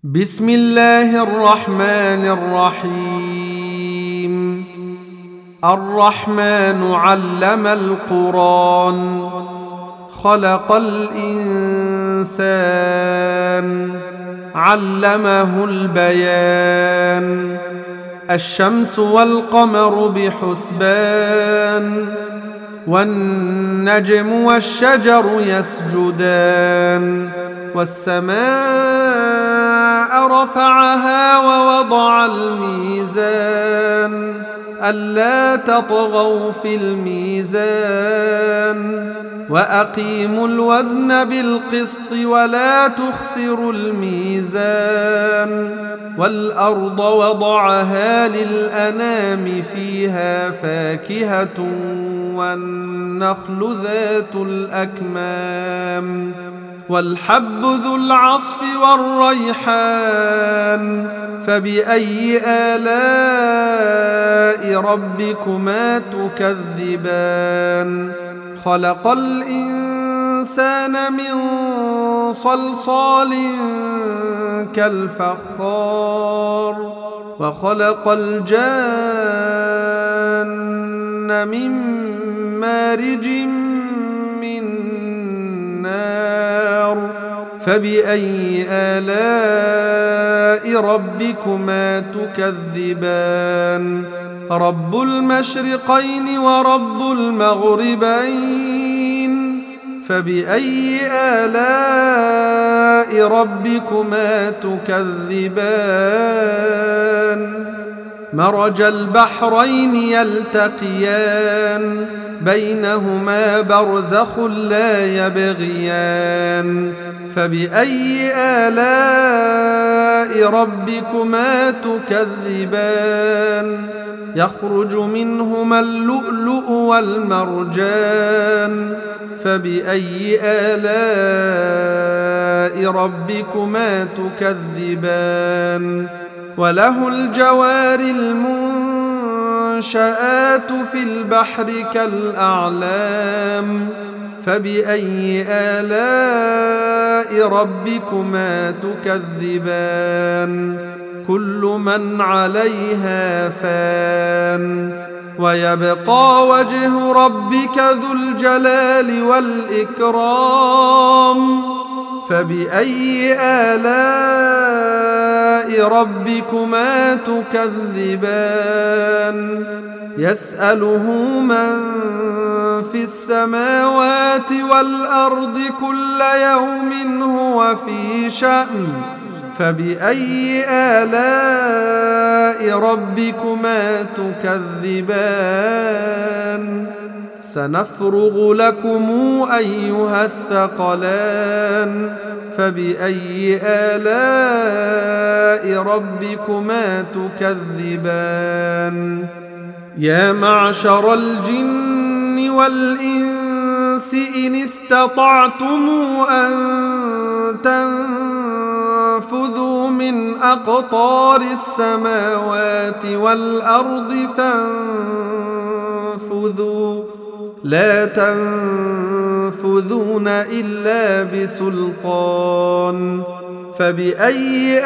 بسم الله الرحمن الرحيم. الرحمن علم القرآن، خلق الإنسان، علمه البيان. الشمس والقمر بحسبان، والنجم والشجر يسجدان. والسماء رفعها ووضع الميزان، ألا تطغوا في الميزان. وأقيموا الوزن بالقسط ولا تخسروا الميزان. والأرض وضعها للأنام، فيها فاكهة والنخل ذات الأكمام، والحب ذو العصف والريحان. فبأي آلاء ربكما تكذبان؟ خلق الإنسان من صلصال كالفخار، وخلق الجان من مارج من نار. فبأي آلاء ربكما تكذبان؟ رب المشرقين ورب المغربين. فبأي آلاء ربكما تكذبان؟ مرج البحرين يلتقيان، بينهما برزخ لا يبغيان. فبأي آلاء ربكما تكذبان؟ يخرج منهما اللؤلؤ والمرجان. فبأي آلاء ربكما تكذبان؟ وله الجوار المنشآت في البحر كالأعلام. فبأي آلاء ربكما تكذبان؟ كل من عليها فان، ويبقى وجه ربك ذو الجلال والإكرام. فبأي آلاء ربكما تكذبان؟ يسأله من في السماوات والأرض كل يوم هو في شأن. فبأي آلاء ربكما تكذبان؟ سنفرغ لكم أيها الثقلان. فبأي آلاء ربكما تكذبان؟ يا معشر الجن والإنس إن استطعتم أن تنفذوا من أقطار السماوات والأرض فانفذوا، لا تنفذون إلا بسلطان. فبأي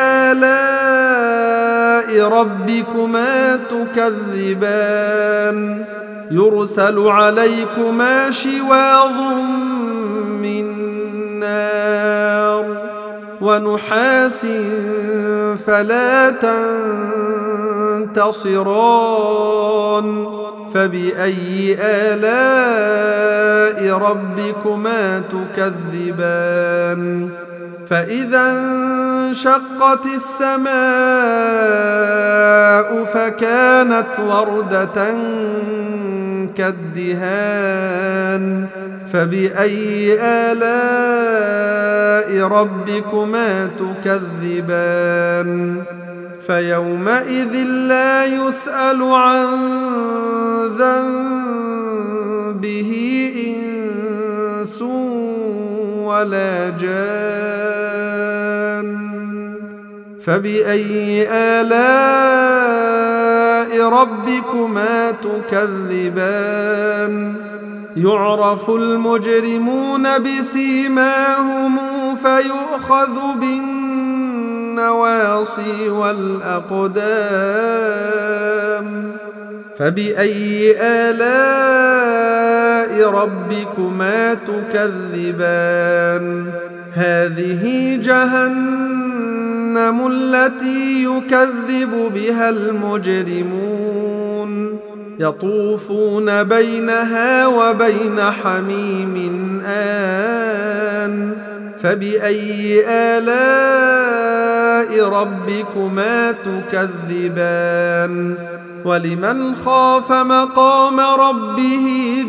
آلاء ربكما تكذبان؟ يرسل عليكما شواظ من نار ونحاس فلا تنتصران. فبأي آلاء ربكما تكذبان؟ فإذا انشقت السماء فكانت وردة كالدهان. فبأي آلاء ربكما تكذبان؟ فيومئذ لا يسأل عن ذنبه إنس ولا جان. فبأي آلاء ربكما تكذبان؟ يعرف المجرمون بسيماهم فيؤخذ بالنواصي النواصي والأقدام فبأي آلاء ربكما تكذبان هذه جهنم التي يكذب بها المجرمون يطوفون بينها وبين حميم آن فبأي آلاء ربكما تكذبان ولمن خاف مقام ربه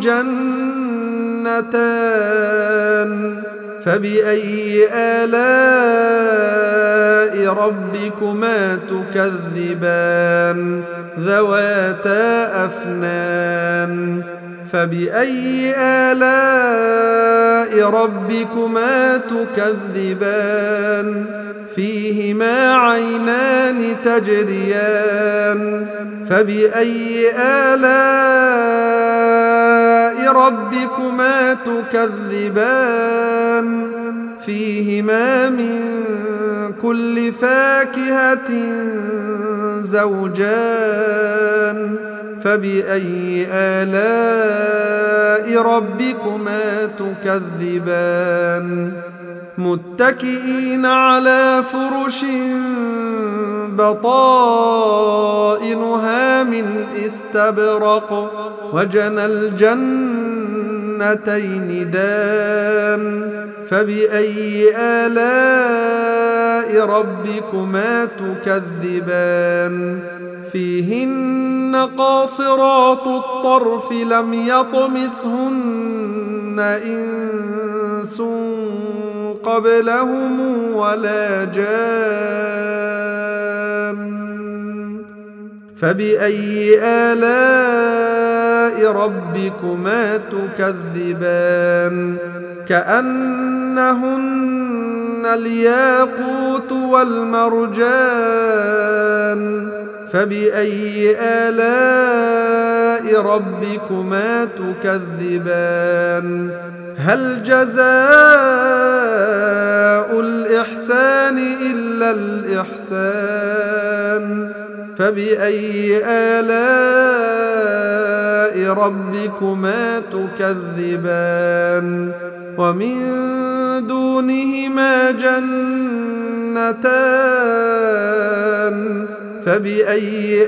جنتان فبأي آلاء ربكما تكذبان ذواتا أفنان فبأي آلاء ربكما تكذبان فيهما عينان تجريان فبأي آلاء ربكما تكذبان فيهما من كل فاكهة زوجان فبأي آلاء ربكما تكذبان متكئين على فرش بطائنها من استبرق وجنى الجنتين دان فبأي آلاء ربكما تكذبان فيهن قاصرات الطرف لم يطمثهن إنس قبلهم ولا جان فبأي آلاء ربكما تكذبان كأنهن الياقوت والمرجان فبأي آلاء ربكما تكذبان هل جزاء الإحسان إلا الإحسان فبأي آلاء ربكما تكذبان ومن دونهما جنتان فبأي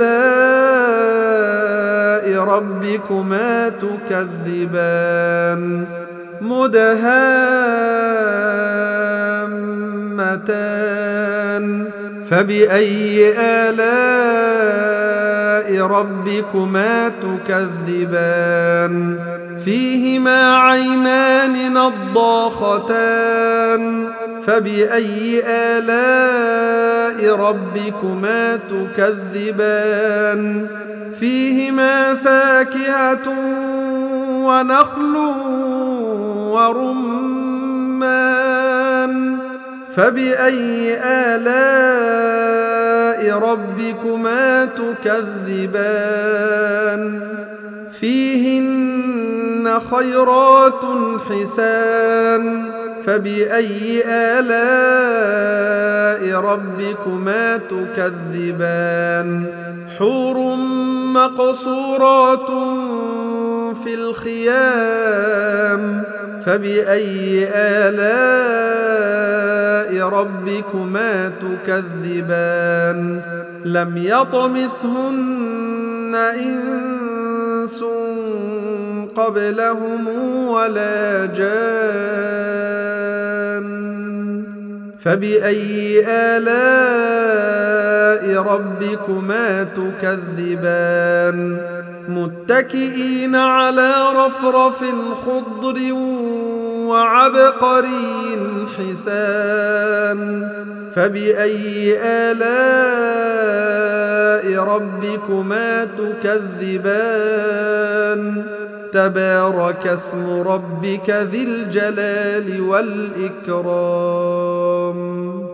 آلاء ربكما تكذبان مدهامتان فبأي آلاء ربكما تكذبان فيهما عينان نضاختان فبأي آلاء ربكما تكذبان فيهما فاكهة ونخل ورمان فبأي آلاء ربكما تكذبان فيهن خيرات حسان فبأي آلاء ربكما تكذبان حور مقصورات في الخيام فبأي آلاء ربكما تكذبان لم يطمثهن إنس قبلهم ولا جان فبأي آلاء ربكما تكذبان متكئين على رفرف خضر وعبقري حسان فبأي آلاء ربكما تكذبان تبارك اسم ربك ذي الجلال والإكرام